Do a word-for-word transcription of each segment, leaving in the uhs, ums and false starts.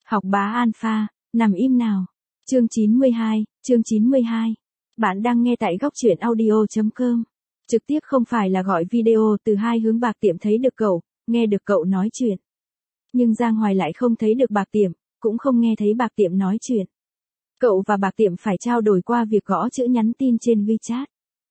Học bá alpha, nằm im nào. Chương chín mươi hai, chương chín mươi hai. Bạn đang nghe tại góc truyện audio chấm com. Trực tiếp không phải là gọi video từ hai hướng. Bạc Tiệm thấy được cậu, nghe được cậu nói chuyện. Nhưng Giang Hoài lại không thấy được Bạc Tiệm, cũng không nghe thấy Bạc Tiệm nói chuyện. Cậu và Bạc Tiệm phải trao đổi qua việc gõ chữ nhắn tin trên WeChat.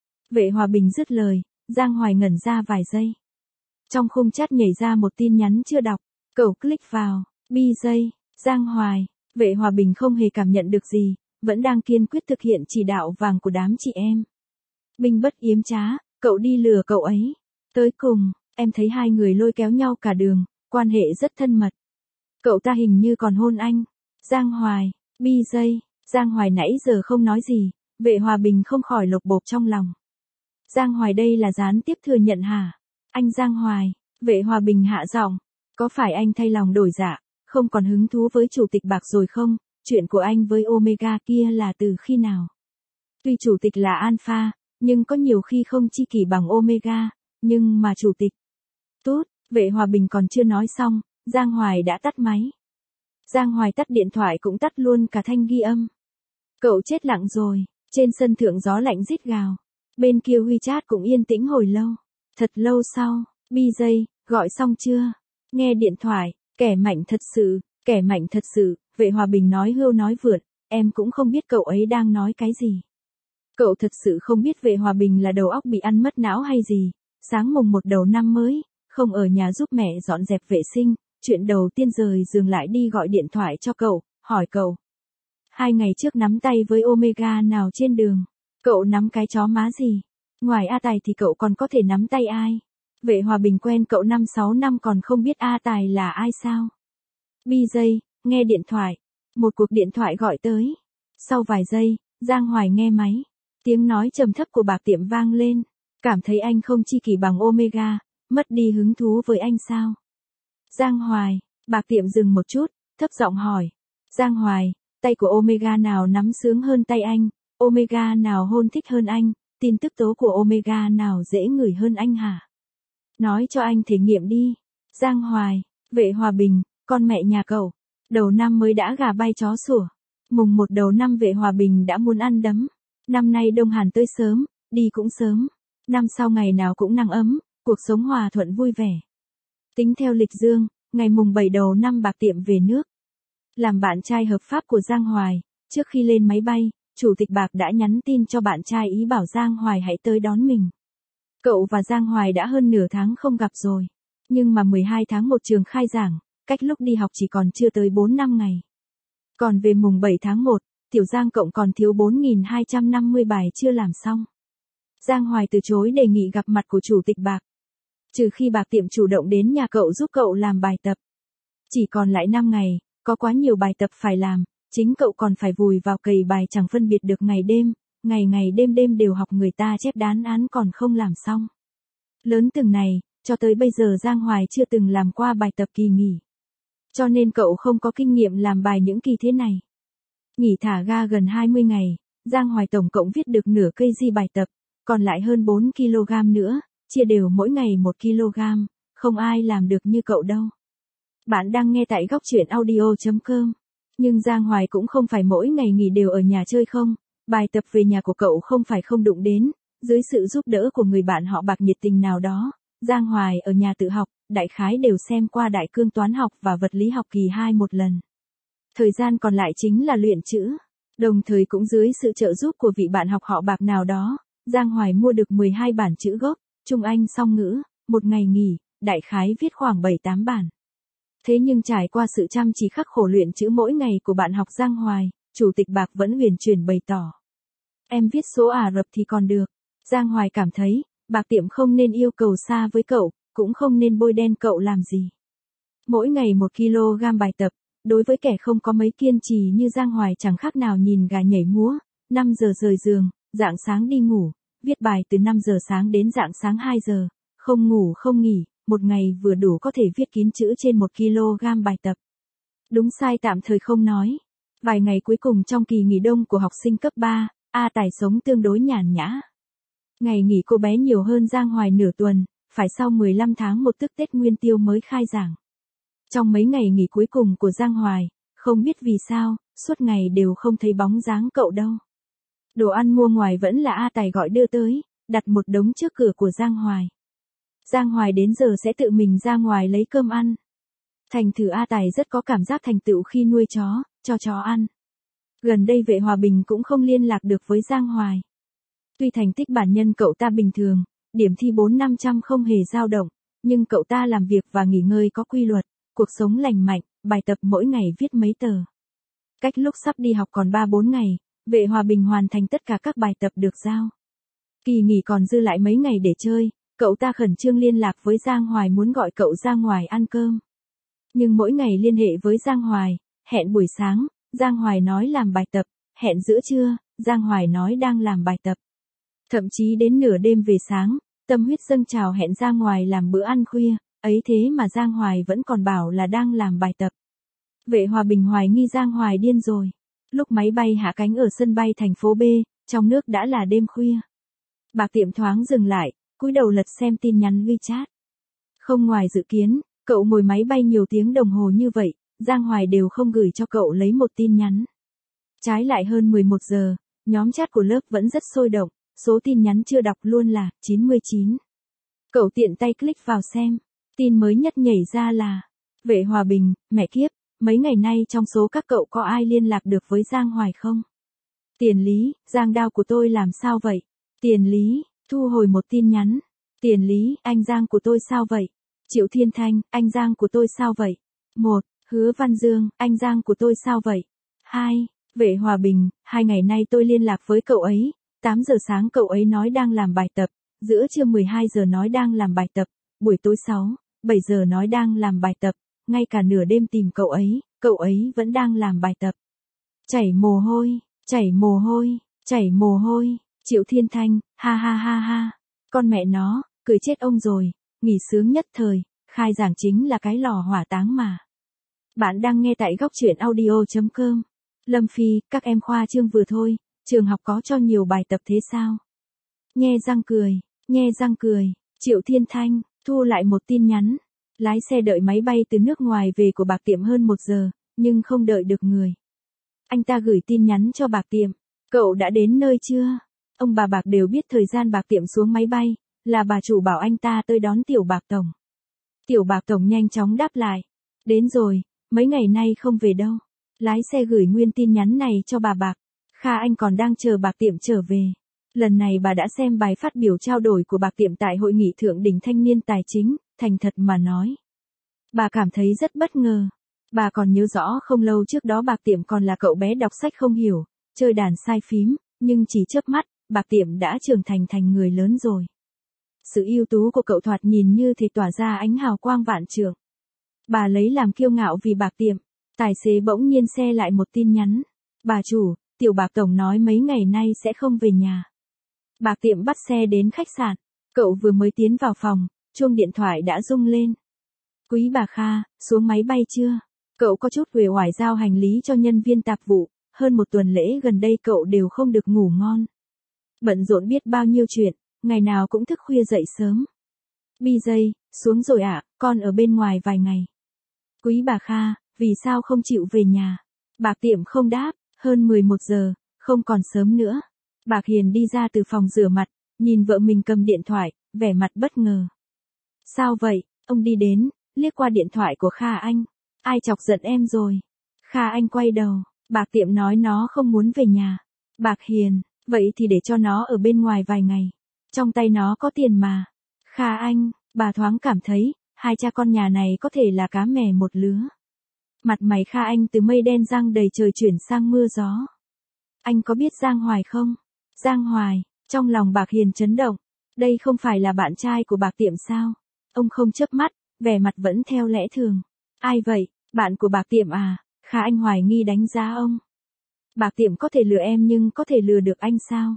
Vệ Hòa Bình dứt lời, Giang Hoài ngẩn ra vài giây. Trong khung chat nhảy ra một tin nhắn chưa đọc, cậu click vào, bi giây, Giang Hoài. Vệ Hòa Bình không hề cảm nhận được gì, vẫn đang kiên quyết thực hiện chỉ đạo vàng của đám chị em. Binh bất yếm trá, cậu đi lừa cậu ấy. Tới cùng, em thấy hai người lôi kéo nhau cả đường, quan hệ rất thân mật. Cậu ta hình như còn hôn anh. Giang Hoài, bi giây, Giang Hoài nãy giờ không nói gì, Vệ Hòa Bình không khỏi lột bột trong lòng. Giang Hoài đây là gián tiếp thừa nhận hả? Anh Giang Hoài, Vệ Hòa Bình hạ giọng, có phải anh thay lòng đổi dạ, không còn hứng thú với chủ tịch Bạc rồi không? Chuyện của anh với Omega kia là từ khi nào? Tuy chủ tịch là alpha, nhưng có nhiều khi không chi kỷ bằng Omega, nhưng mà chủ tịch. Tốt, Vệ Hòa Bình còn chưa nói xong, Giang Hoài đã tắt máy. Giang Hoài tắt điện thoại cũng tắt luôn cả thanh ghi âm. Cậu chết lặng rồi, trên sân thượng gió lạnh rít gào. Bên kia WeChat cũng yên tĩnh hồi lâu. Thật lâu sau, bi giây, gọi xong chưa? Nghe điện thoại, kẻ mạnh thật sự, kẻ mạnh thật sự, Vệ Hòa Bình nói hưu nói vượt, em cũng không biết cậu ấy đang nói cái gì. Cậu thật sự không biết Vệ Hòa Bình là đầu óc bị ăn mất não hay gì. Sáng mùng một đầu năm mới, không ở nhà giúp mẹ dọn dẹp vệ sinh, chuyện đầu tiên rời giường lại đi gọi điện thoại cho cậu, hỏi cậu. Hai ngày trước nắm tay với Omega nào trên đường, cậu nắm cái chó má gì? Ngoài A Tài thì cậu còn có thể nắm tay ai? Vệ Hòa Bình quen cậu năm sáu năm còn không biết A Tài là ai sao? Bi giây, nghe điện thoại. Một cuộc điện thoại gọi tới. Sau vài giây, Giang Hoài nghe máy. Tiếng nói trầm thấp của Bạc Tiệm vang lên. Cảm thấy anh không chi kỷ bằng Omega, mất đi hứng thú với anh sao? Giang Hoài, Bạc Tiệm dừng một chút, thấp giọng hỏi. Giang Hoài, tay của Omega nào nắm sướng hơn tay anh? Omega nào hôn thích hơn anh? Tin tức tố của Omega nào dễ ngửi hơn anh hả? Nói cho anh thể nghiệm đi. Giang Hoài, Vệ Hòa Bình, con mẹ nhà cậu. Đầu năm mới đã gà bay chó sủa. Mùng một đầu năm Vệ Hòa Bình đã muốn ăn đấm. Năm nay Đông Hàn tới sớm, đi cũng sớm. Năm sau ngày nào cũng nắng ấm, cuộc sống hòa thuận vui vẻ. Tính theo lịch dương, ngày mùng bảy đầu năm Bạc Tiệm về nước. Làm bạn trai hợp pháp của Giang Hoài, trước khi lên máy bay, Chủ tịch Bạc đã nhắn tin cho bạn trai ý bảo Giang Hoài hãy tới đón mình. Cậu và Giang Hoài đã hơn nửa tháng không gặp rồi. Nhưng mà mười hai tháng một trường khai giảng, cách lúc đi học chỉ còn chưa tới bốn năm ngày. Còn về mùng bảy tháng một, Tiểu Giang cộng còn thiếu bốn nghìn hai trăm năm mươi bài chưa làm xong. Giang Hoài từ chối đề nghị gặp mặt của Chủ tịch Bạc. Trừ khi Bạc Tiệm chủ động đến nhà cậu giúp cậu làm bài tập. Chỉ còn lại năm ngày, có quá nhiều bài tập phải làm, chính cậu còn phải vùi vào cày bài chẳng phân biệt được ngày đêm, ngày ngày đêm đêm đều học người ta chép đán án còn không làm xong. Lớn từng này, cho tới bây giờ Giang Hoài chưa từng làm qua bài tập kỳ nghỉ. Cho nên cậu không có kinh nghiệm làm bài những kỳ thế này. Nghỉ thả ga gần hai mươi ngày, Giang Hoài tổng cộng viết được nửa cây di bài tập, còn lại hơn bốn ki lô gam nữa, chia đều mỗi ngày một ki lô gam, không ai làm được như cậu đâu. Bạn đang nghe tại góc truyện audio chấm com. Nhưng Giang Hoài cũng không phải mỗi ngày nghỉ đều ở nhà chơi không, bài tập về nhà của cậu không phải không đụng đến, dưới sự giúp đỡ của người bạn họ Bạc nhiệt tình nào đó, Giang Hoài ở nhà tự học, đại khái đều xem qua đại cương toán học và vật lý học kỳ hai một lần. Thời gian còn lại chính là luyện chữ, đồng thời cũng dưới sự trợ giúp của vị bạn học họ Bạc nào đó, Giang Hoài mua được mười hai bản chữ gốc, Trung Anh song ngữ, một ngày nghỉ, đại khái viết khoảng bảy tám bản. Thế nhưng trải qua sự chăm chỉ khắc khổ luyện chữ mỗi ngày của bạn học Giang Hoài, Chủ tịch Bạc vẫn huyền chuyển bày tỏ. Em viết số Ả Rập thì còn được. Giang Hoài cảm thấy, Bạc Tiệm không nên yêu cầu xa với cậu, cũng không nên bôi đen cậu làm gì. Mỗi ngày một ki lô gam bài tập, đối với kẻ không có mấy kiên trì như Giang Hoài chẳng khác nào nhìn gà nhảy múa, năm giờ rời giường, rạng sáng đi ngủ, viết bài từ năm giờ sáng đến rạng sáng hai giờ, không ngủ không nghỉ. Một ngày vừa đủ có thể viết kín chữ trên một ki lô gam bài tập. Đúng sai tạm thời không nói. Vài ngày cuối cùng trong kỳ nghỉ đông của học sinh cấp ba, A Tài sống tương đối nhàn nhã. Ngày nghỉ cô bé nhiều hơn Giang Hoài nửa tuần, phải sau mười lăm tháng một tức Tết Nguyên Tiêu mới khai giảng. Trong mấy ngày nghỉ cuối cùng của Giang Hoài, Không biết vì sao, suốt ngày đều không thấy bóng dáng cậu đâu. Đồ ăn mua ngoài vẫn là A Tài gọi đưa tới, đặt một đống trước cửa của Giang Hoài. Giang Hoài đến giờ sẽ tự mình ra ngoài lấy cơm ăn. Thành thử A Tài rất có cảm giác thành tựu khi nuôi chó, cho chó ăn. Gần đây Vệ Hòa Bình cũng không liên lạc được với Giang Hoài. Tuy thành tích bản nhân cậu ta bình thường, điểm thi bốn năm trăm không hề dao động, nhưng cậu ta làm việc và nghỉ ngơi có quy luật, cuộc sống lành mạnh, bài tập mỗi ngày viết mấy tờ. Cách lúc sắp đi học còn ba bốn ngày, Vệ Hòa Bình hoàn thành tất cả các bài tập được giao. Kỳ nghỉ còn dư lại mấy ngày để chơi, cậu ta khẩn trương liên lạc với Giang Hoài muốn gọi cậu ra ngoài ăn cơm. Nhưng mỗi ngày liên hệ với Giang Hoài, hẹn buổi sáng, Giang Hoài nói làm bài tập, hẹn giữa trưa, Giang Hoài nói đang làm bài tập. Thậm chí đến nửa đêm về sáng, tâm huyết dâng trào hẹn ra ngoài làm bữa ăn khuya, ấy thế mà Giang Hoài vẫn còn bảo là đang làm bài tập. Vệ Hòa Bình hoài nghi Giang Hoài điên rồi. Lúc máy bay hạ cánh ở sân bay thành phố B, trong nước đã là đêm khuya. Bạc Tiệm thoáng dừng lại, cúi đầu lật xem tin nhắn WeChat. Không ngoài dự kiến, cậu ngồi máy bay nhiều tiếng đồng hồ như vậy, Giang Hoài đều không gửi cho cậu lấy một tin nhắn. Trái lại hơn mười một giờ, nhóm chat của lớp vẫn rất sôi động, số tin nhắn chưa đọc luôn là chín mươi chín. Cậu tiện tay click vào xem, tin mới nhất nhảy ra là Vệ Hòa Bình, mẹ kiếp, mấy ngày nay trong số các cậu có ai liên lạc được với Giang Hoài không? Tiền Lý, Giang Đao của tôi làm sao vậy? Tiền Lý, thu hồi một tin nhắn. Tiền Lý, anh Giang của tôi sao vậy? Triệu Thiên Thanh, anh Giang của tôi sao vậy? một. Hứa Văn Dương, anh Giang của tôi sao vậy? hai. Vệ Hòa Bình, hai ngày nay tôi liên lạc với cậu ấy, tám giờ sáng cậu ấy nói đang làm bài tập, giữa trưa mười hai giờ nói đang làm bài tập, buổi tối sáu, bảy giờ nói đang làm bài tập, ngay cả nửa đêm tìm cậu ấy, cậu ấy vẫn đang làm bài tập. Chảy mồ hôi, chảy mồ hôi, chảy mồ hôi, Triệu Thiên Thanh, ha ha ha ha, con mẹ nó, cười chết ông rồi, nghỉ sướng nhất thời, khai giảng chính là cái lò hỏa táng mà. Bạn đang nghe tại góc truyện audio chấm com. Lâm Phi, các em khoa trương vừa thôi, trường học có cho nhiều bài tập thế sao? Nhe răng cười, nhe răng cười, Triệu Thiên Thanh, thu lại một tin nhắn. Lái xe đợi máy bay từ nước ngoài về của Bạc Tiệm hơn một giờ, nhưng không đợi được người. Anh ta gửi tin nhắn cho Bạc Tiệm, cậu đã đến nơi chưa? Ông bà Bạc đều biết thời gian Bạc Tiệm xuống máy bay, là bà chủ bảo anh ta tới đón Tiểu Bạc Tổng. Tiểu Bạc Tổng nhanh chóng đáp lại, đến rồi, mấy ngày nay không về đâu. Lái xe gửi nguyên tin nhắn này cho bà Bạc. Kha Anh còn đang chờ Bạc Tiệm trở về. Lần này bà đã xem bài phát biểu trao đổi của Bạc Tiệm tại hội nghị thượng đỉnh thanh niên tài chính, thành thật mà nói. Bà cảm thấy rất bất ngờ. Bà còn nhớ rõ không lâu trước đó Bạc Tiệm còn là cậu bé đọc sách không hiểu, chơi đàn sai phím, nhưng chỉ chớp mắt, Bạc Tiệm đã trưởng thành thành người lớn rồi. Sự ưu tú của cậu thoạt nhìn như thể tỏa ra ánh hào quang vạn trượng. Bà lấy làm kiêu ngạo vì Bạc Tiệm. Tài xế bỗng nhiên xe lại một tin nhắn. Bà chủ, Tiểu Bạc Tổng nói mấy ngày nay sẽ không về nhà. Bạc Tiệm bắt xe đến khách sạn. Cậu vừa mới tiến vào phòng, chuông điện thoại đã rung lên. Quý bà Kha, xuống máy bay chưa? Cậu có chút uể oải giao hành lý cho nhân viên tạp vụ. Hơn một tuần lễ gần đây cậu đều không được ngủ ngon. Bận rộn biết bao nhiêu chuyện, ngày nào cũng thức khuya dậy sớm. Bi dây, xuống rồi ạ, à, con ở bên ngoài vài ngày. Quý bà Kha, vì sao không chịu về nhà? Bạc Tiệm không đáp, hơn mười một giờ, không còn sớm nữa. Bạc Hiền đi ra từ phòng rửa mặt, nhìn vợ mình cầm điện thoại, vẻ mặt bất ngờ. Sao vậy? Ông đi đến, liếc qua điện thoại của Kha Anh. Ai chọc giận em rồi? Kha Anh quay đầu, Bạc Tiệm nói nó không muốn về nhà. Bạc Hiền, vậy thì để cho nó ở bên ngoài vài ngày. Trong tay nó có tiền mà. Kha Anh, bà thoáng cảm thấy, hai cha con nhà này có thể là cá mè một lứa. Mặt mày Kha Anh từ mây đen giăng đầy trời chuyển sang mưa gió. Anh có biết Giang Hoài không? Giang Hoài, trong lòng Bạc Hiền chấn động. Đây không phải là bạn trai của Bạc Tiệm sao? Ông không chớp mắt, vẻ mặt vẫn theo lẽ thường. Ai vậy, bạn của Bạc Tiệm à? Kha Anh hoài nghi đánh giá ông. Bạc Tiệm có thể lừa em nhưng có thể lừa được anh sao?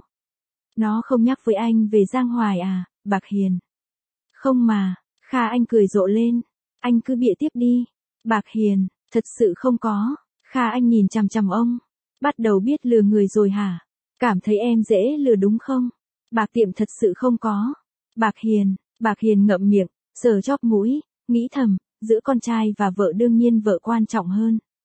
Nó không nhắc với anh về Giang Hoài à, Bạc Hiền? Không mà, Kha Anh cười rộ lên. Anh cứ bịa tiếp đi. Bạc Hiền, thật sự không có. Kha Anh nhìn chằm chằm ông. Bắt đầu biết lừa người rồi hả? Cảm thấy em dễ lừa đúng không? Bạc Tiệm thật sự không có. Bạc Hiền, Bạc Hiền ngậm miệng, sờ chóp mũi, nghĩ thầm, giữa con trai và vợ đương nhiên vợ quan trọng hơn.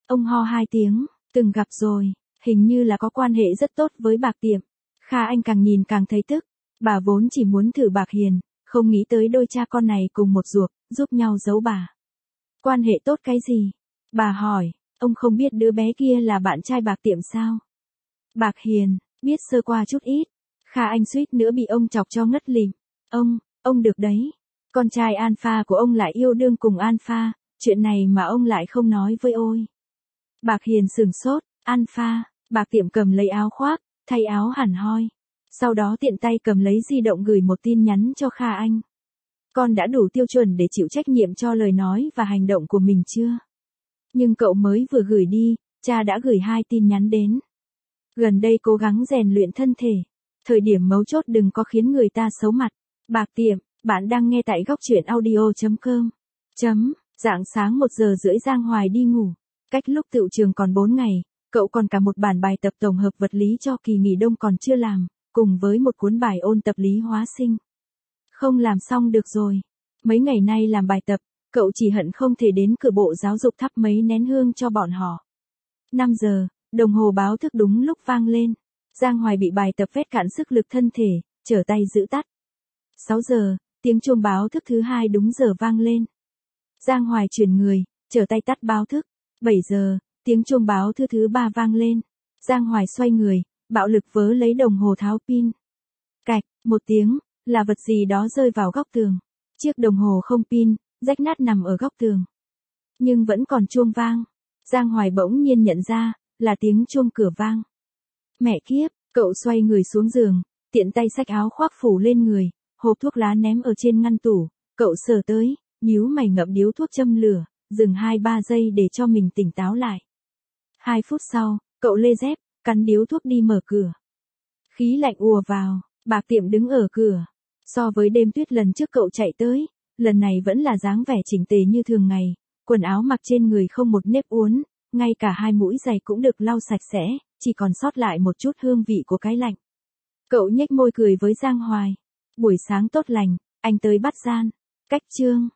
Ông ho hai tiếng, từng gặp rồi, hình như là có quan hệ rất tốt với Bạc Tiệm. Kha Anh càng nhìn càng thấy tức, bà vốn chỉ muốn thử Bạc Hiền, không nghĩ tới đôi cha con này cùng một ruột, giúp nhau giấu bà. Quan hệ tốt cái gì? Bà hỏi, ông không biết đứa bé kia là bạn trai Bạc Tiệm sao? Bạc Hiền, biết sơ qua chút ít. Kha Anh suýt nữa bị ông chọc cho ngất lịm. Ông, ông được đấy. Con trai Alpha của ông lại yêu đương cùng Alpha, chuyện này mà ông lại không nói với ôi. Bạc Hiền sửng sốt, Alpha, Bạc Tiệm cầm lấy áo khoác, thay áo hẳn hoi. Sau đó tiện tay cầm lấy di động gửi một tin nhắn cho Kha Anh. Con đã đủ tiêu chuẩn để chịu trách nhiệm cho lời nói và hành động của mình chưa? Nhưng cậu mới vừa gửi đi, cha đã gửi hai tin nhắn đến. Gần đây cố gắng rèn luyện thân thể. Thời điểm mấu chốt đừng có khiến người ta xấu mặt. Bạc Tiệm, bạn đang nghe tại góc truyện audio chấm com. Chấm, rạng sáng một giờ rưỡi Giang Hoài đi ngủ. Cách lúc tựu trường còn bốn ngày, cậu còn cả một bản bài tập tổng hợp vật lý cho kỳ nghỉ đông còn chưa làm, cùng với một cuốn bài ôn tập lý hóa sinh. Không làm xong được rồi. Mấy ngày nay làm bài tập, cậu chỉ hận không thể đến cửa bộ giáo dục thắp mấy nén hương cho bọn họ. năm giờ, đồng hồ báo thức đúng lúc vang lên. Giang Hoài bị bài tập vét cạn sức lực thân thể, trở tay giữ tắt. sáu giờ, tiếng chuông báo thức thứ hai đúng giờ vang lên. Giang Hoài chuyển người, trở tay tắt báo thức. bảy giờ, tiếng chuông báo thứ thứ ba vang lên. Giang Hoài xoay người, bạo lực vớ lấy đồng hồ tháo pin. Cạch, một tiếng, là vật gì đó rơi vào góc tường. Chiếc đồng hồ không pin, rách nát nằm ở góc tường. Nhưng vẫn còn chuông vang. Giang Hoài bỗng nhiên nhận ra, là tiếng chuông cửa vang. Mẹ kiếp, cậu xoay người xuống giường, tiện tay xách áo khoác phủ lên người, hộp thuốc lá ném ở trên ngăn tủ, cậu sờ tới, nhíu mày ngậm điếu thuốc châm lửa, dừng hai ba giây để cho mình tỉnh táo lại. Hai phút sau, cậu lê dép, cắn điếu thuốc đi mở cửa. Khí lạnh ùa vào, Bạc Tiệm đứng ở cửa. So với đêm tuyết lần trước cậu chạy tới, lần này vẫn là dáng vẻ chỉnh tề như thường ngày, quần áo mặc trên người không một nếp uốn, ngay cả hai mũi giày cũng được lau sạch sẽ, chỉ còn sót lại một chút hương vị của cái lạnh. Cậu nhếch môi cười với Giang Hoài. Buổi sáng tốt lành, anh tới bắt gian. Cách chương.